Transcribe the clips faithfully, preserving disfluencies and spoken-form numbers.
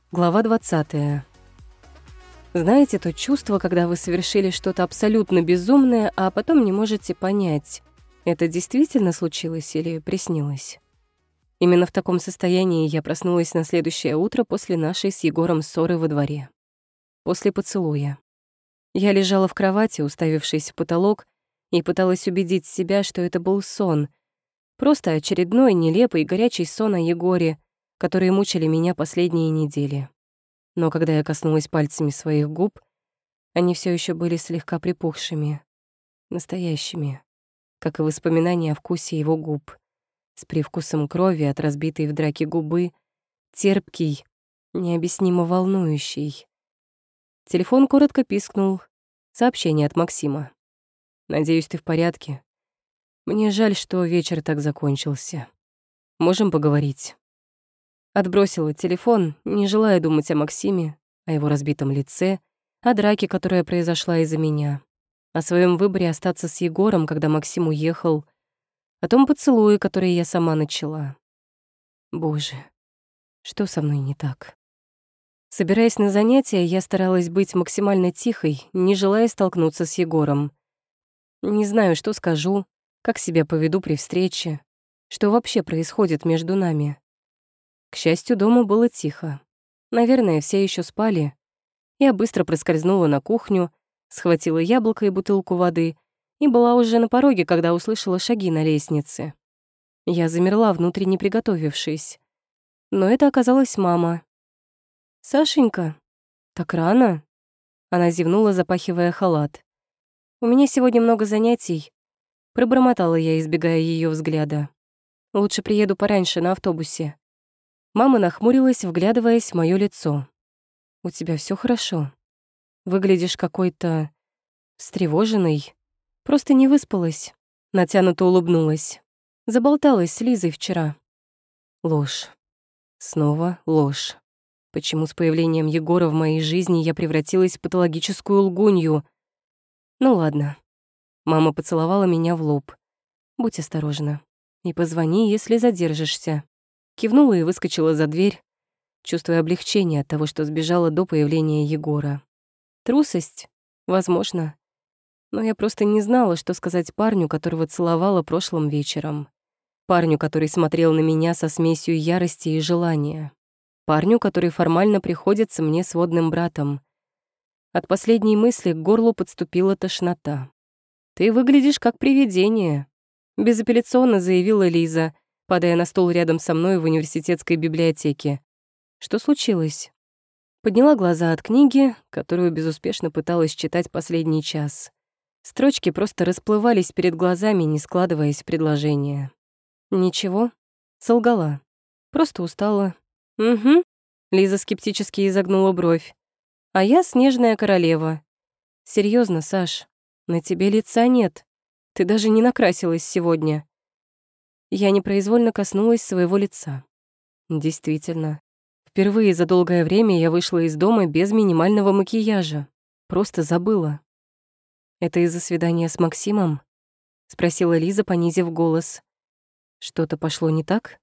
Глава двадцатая. Знаете то чувство, когда вы совершили что-то абсолютно безумное, а потом не можете понять, это действительно случилось или приснилось? Именно в таком состоянии я проснулась на следующее утро после нашей с Егором ссоры во дворе. После поцелуя. Я лежала в кровати, уставившись в потолок, и пыталась убедить себя, что это был сон. Просто очередной нелепый горячий сон о Егоре, которые мучили меня последние недели. Но когда я коснулась пальцами своих губ, они все еще были слегка припухшими, настоящими, как и воспоминания о вкусе его губ, с привкусом крови от разбитой в драке губы, терпкий, необъяснимо волнующий. Телефон коротко пискнул. Сообщение от Максима. «Надеюсь, ты в порядке. Мне жаль, что вечер так закончился. Можем поговорить?» Отбросила телефон, не желая думать о Максиме, о его разбитом лице, о драке, которая произошла из-за меня, о своем выборе остаться с Егором, когда Максим уехал, о том поцелуе, который я сама начала. Боже, что со мной не так? Собираясь на занятия, я старалась быть максимально тихой, не желая столкнуться с Егором. Не знаю, что скажу, как себя поведу при встрече, что вообще происходит между нами. К счастью, дома было тихо. Наверное, все еще спали. Я быстро проскользнула на кухню, схватила яблоко и бутылку воды и была уже на пороге, когда услышала шаги на лестнице. Я замерла, внутренне приготовившись. Но это оказалась мама. «Сашенька, так рано?» Она зевнула, запахивая халат. «У меня сегодня много занятий», — пробормотала я, избегая ее взгляда. «Лучше приеду пораньше на автобусе». Мама нахмурилась, вглядываясь в моё лицо. «У тебя всё хорошо? Выглядишь какой-то встревоженный. Просто не выспалась». Натянуто улыбнулась. Заболталась с Лизой вчера. Ложь. Снова ложь. Почему с появлением Егора в моей жизни я превратилась в патологическую лгунью? Ну ладно. Мама поцеловала меня в лоб. «Будь осторожна. И позвони, если задержишься». Кивнула и выскочила за дверь, чувствуя облегчение от того, что сбежала до появления Егора. Трусость? Возможно. Но я просто не знала, что сказать парню, которого целовала прошлым вечером. Парню, который смотрел на меня со смесью ярости и желания. Парню, который формально приходится мне сводным братом. От последней мысли к горлу подступила тошнота. «Ты выглядишь как привидение», — безапелляционно заявила Лиза, падая на стул рядом со мной в университетской библиотеке. «Что случилось?» Подняла глаза от книги, которую безуспешно пыталась читать последний час. Строчки просто расплывались перед глазами, не складываясь в предложение. «Ничего?» — солгала. «Просто устала». «Угу», — Лиза скептически изогнула бровь. «А я снежная королева». «Серьёзно, Саш, на тебе лица нет. Ты даже не накрасилась сегодня». Я непроизвольно коснулась своего лица. Действительно, впервые за долгое время я вышла из дома без минимального макияжа. Просто забыла. «Это из-за свидания с Максимом?» — спросила Лиза, понизив голос. «Что-то пошло не так?»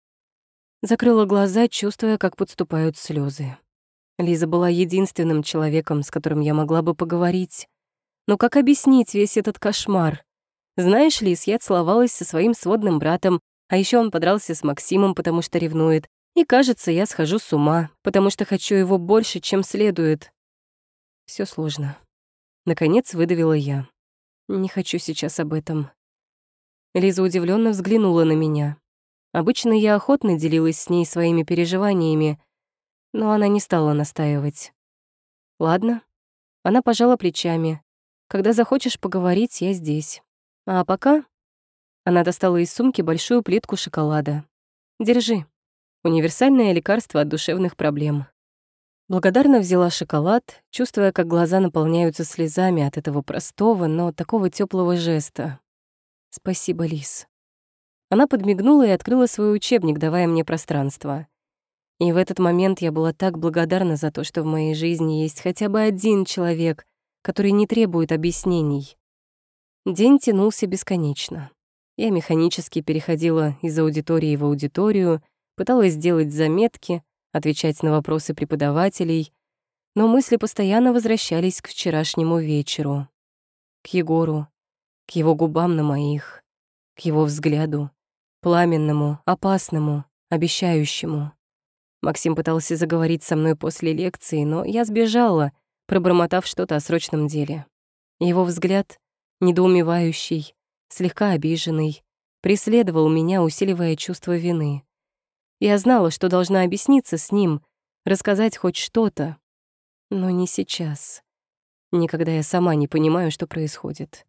Закрыла глаза, чувствуя, как подступают слезы. Лиза была единственным человеком, с которым я могла бы поговорить. Но как объяснить весь этот кошмар? Знаешь, Лиз, я целовалась со своим сводным братом, а еще он подрался с Максимом, потому что ревнует. И, кажется, я схожу с ума, потому что хочу его больше, чем следует. Все сложно. Наконец выдавила я. Не хочу сейчас об этом. Лиза удивленно взглянула на меня. Обычно я охотно делилась с ней своими переживаниями, но она не стала настаивать. Ладно. Она пожала плечами. Когда захочешь поговорить, я здесь. А пока... Она достала из сумки большую плитку шоколада. Держи. Универсальное лекарство от душевных проблем. Благодарно взяла шоколад, чувствуя, как глаза наполняются слезами от этого простого, но такого теплого жеста. Спасибо, Лиз. Она подмигнула и открыла свой учебник, давая мне пространство. И в этот момент я была так благодарна за то, что в моей жизни есть хотя бы один человек, который не требует объяснений. День тянулся бесконечно. Я механически переходила из аудитории в аудиторию, пыталась сделать заметки, отвечать на вопросы преподавателей, но мысли постоянно возвращались к вчерашнему вечеру, к Егору, к его губам на моих, к его взгляду, пламенному, опасному, обещающему. Максим пытался заговорить со мной после лекции, но я сбежала, пробормотав что-то о срочном деле. Его взгляд, недоумевающий, слегка обиженный, преследовал меня, усиливая чувство вины. Я знала, что должна объясниться с ним, рассказать хоть что-то, но не сейчас. Никогда я сама не понимаю, что происходит.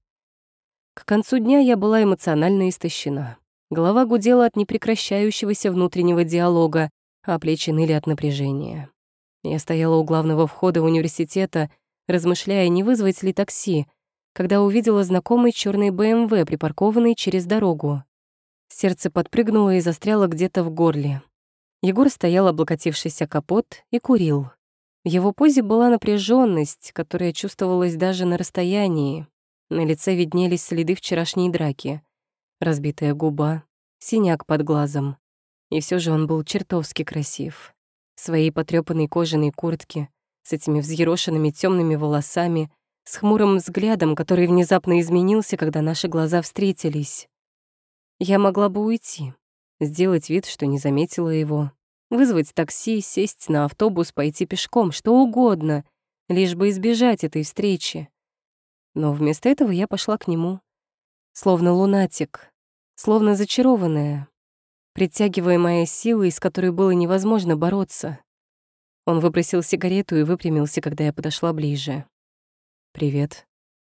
К концу дня я была эмоционально истощена. Голова гудела от непрекращающегося внутреннего диалога, а плечи ныли от напряжения. Я стояла у главного входа университета, размышляя, не вызвать ли такси, когда увидела знакомый черный бэ эм вэ, припаркованный через дорогу. Сердце подпрыгнуло и застряло где-то в горле. Егор стоял, облокотившись о капот, и курил. В его позе была напряженность, которая чувствовалась даже на расстоянии. На лице виднелись следы вчерашней драки. Разбитая губа, синяк под глазом. И все же он был чертовски красив. В своей потрёпанной кожаной куртке, с этими взъерошенными темными волосами, с хмурым взглядом, который внезапно изменился, когда наши глаза встретились. Я могла бы уйти, сделать вид, что не заметила его, вызвать такси, сесть на автобус, пойти пешком, что угодно, лишь бы избежать этой встречи. Но вместо этого я пошла к нему, словно лунатик, словно зачарованная, притягиваемая силой, с которой было невозможно бороться. Он выбросил сигарету и выпрямился, когда я подошла ближе. «Привет».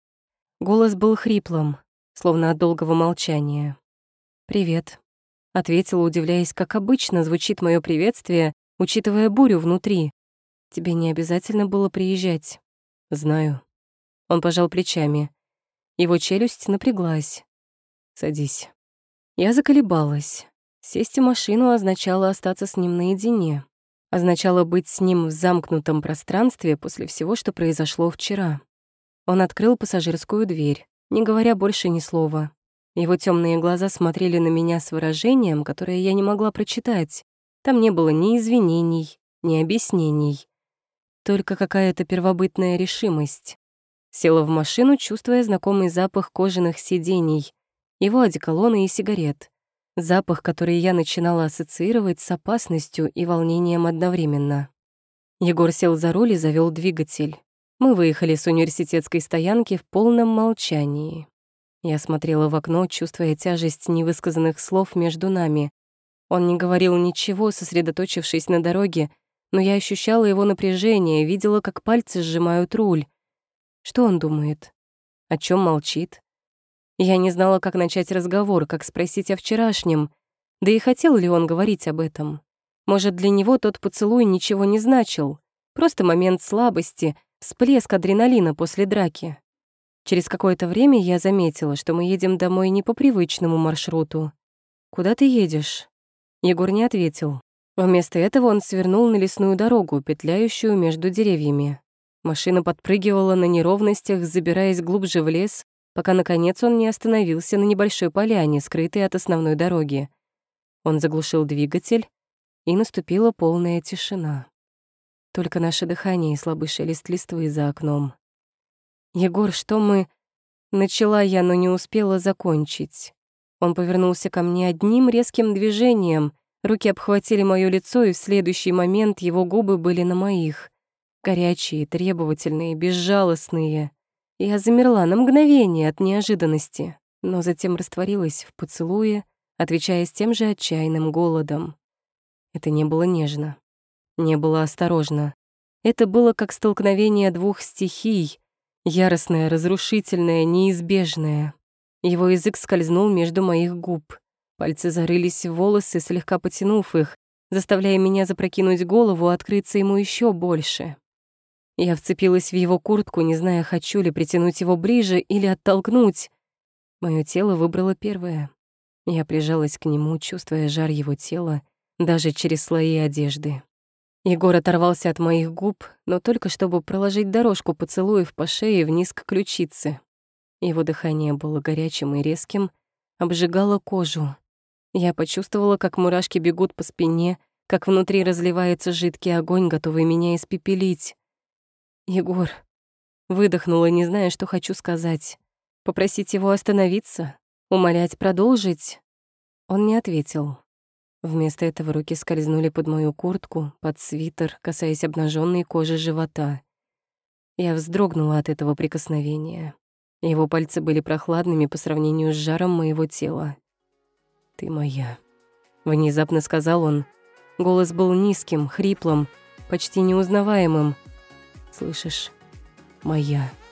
Голос был хриплым, словно от долгого молчания. «Привет», — ответила, удивляясь, как обычно звучит моё приветствие, учитывая бурю внутри. «Тебе не обязательно было приезжать». «Знаю». Он пожал плечами. Его челюсть напряглась. «Садись». Я заколебалась. Сесть в машину означало остаться с ним наедине. Означало быть с ним в замкнутом пространстве после всего, что произошло вчера. Он открыл пассажирскую дверь, не говоря больше ни слова. Его темные глаза смотрели на меня с выражением, которое я не могла прочитать. Там не было ни извинений, ни объяснений. Только какая-то первобытная решимость. Села в машину, чувствуя знакомый запах кожаных сидений, его одеколона и сигарет. Запах, который я начинала ассоциировать с опасностью и волнением одновременно. Егор сел за руль и завёл двигатель. Мы выехали с университетской стоянки в полном молчании. Я смотрела в окно, чувствуя тяжесть невысказанных слов между нами. Он не говорил ничего, сосредоточившись на дороге, но я ощущала его напряжение, видела, как пальцы сжимают руль. Что он думает? О чем молчит? Я не знала, как начать разговор, как спросить о вчерашнем. Да и хотел ли он говорить об этом? Может, для него тот поцелуй ничего не значил? Просто момент слабости, всплеск адреналина после драки. Через какое-то время я заметила, что мы едем домой не по привычному маршруту. «Куда ты едешь?» Егор не ответил. Вместо этого он свернул на лесную дорогу, петляющую между деревьями. Машина подпрыгивала на неровностях, забираясь глубже в лес, пока, наконец, он не остановился на небольшой поляне, скрытой от основной дороги. Он заглушил двигатель, и наступила полная тишина. Только наше дыхание и слабый шелест листвы за окном. «Егор, что мы...» Начала я, но не успела закончить. Он повернулся ко мне одним резким движением, руки обхватили моё лицо, и в следующий момент его губы были на моих. Горячие, требовательные, безжалостные. Я замерла на мгновение от неожиданности, но затем растворилась в поцелуе, отвечая с тем же отчаянным голодом. Это не было нежно, не было осторожно. Это было как столкновение двух стихий, яростное, разрушительное, неизбежное. Его язык скользнул между моих губ. Пальцы зарылись в волосы, слегка потянув их, заставляя меня запрокинуть голову, открыться ему еще больше. Я вцепилась в его куртку, не зная, хочу ли притянуть его ближе или оттолкнуть. Моё тело выбрало первое. Я прижалась к нему, чувствуя жар его тела, даже через слои одежды. Егор оторвался от моих губ, но только чтобы проложить дорожку поцелуев по шее вниз к ключице. Его дыхание было горячим и резким, обжигало кожу. Я почувствовала, как мурашки бегут по спине, как внутри разливается жидкий огонь, готовый меня испепелить. «Егор», выдохнула, не зная, что хочу сказать. Попросить его остановиться? Умолять продолжить? Он не ответил. Вместо этого руки скользнули под мою куртку, под свитер, касаясь обнаженной кожи живота. Я вздрогнула от этого прикосновения. Его пальцы были прохладными по сравнению с жаром моего тела. «Ты моя», — внезапно сказал он. Голос был низким, хриплым, почти неузнаваемым. «Слышишь? Моя».